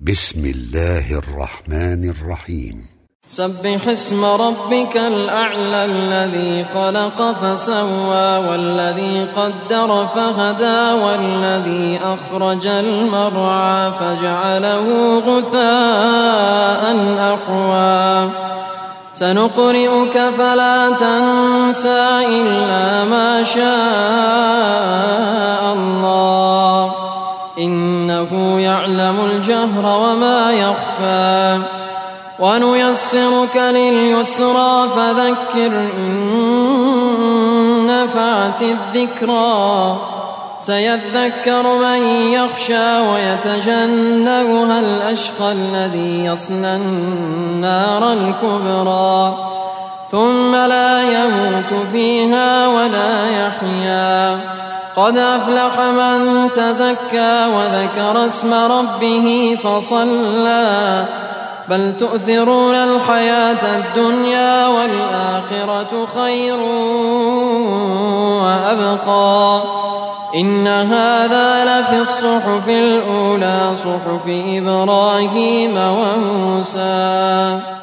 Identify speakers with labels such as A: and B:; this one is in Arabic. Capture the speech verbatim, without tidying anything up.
A: بسم الله الرحمن الرحيم.
B: سبح اسم ربك الأعلى الذي خلق فسوى والذي قدر فهدى والذي أخرج المرعى فجعله غثاء أحوى سنقرئك فلا تنسى إلا ما شاء الله إنه يعلم الجهر وما يخفى ونيسرك لليسرى فذكر إن نفعت الذكرى سيذكر من يخشى ويتجنبها الأشقى الذي يصلى النار الكبرى ثم لا يموت فيها ولا يحيا قد أفلح من تزكى وذكر اسم ربه فصلى بل تؤثرون الحياة الدنيا والآخرة خير وأبقى إن هذا لفي الصحف الأولى صحف إبراهيم وموسى.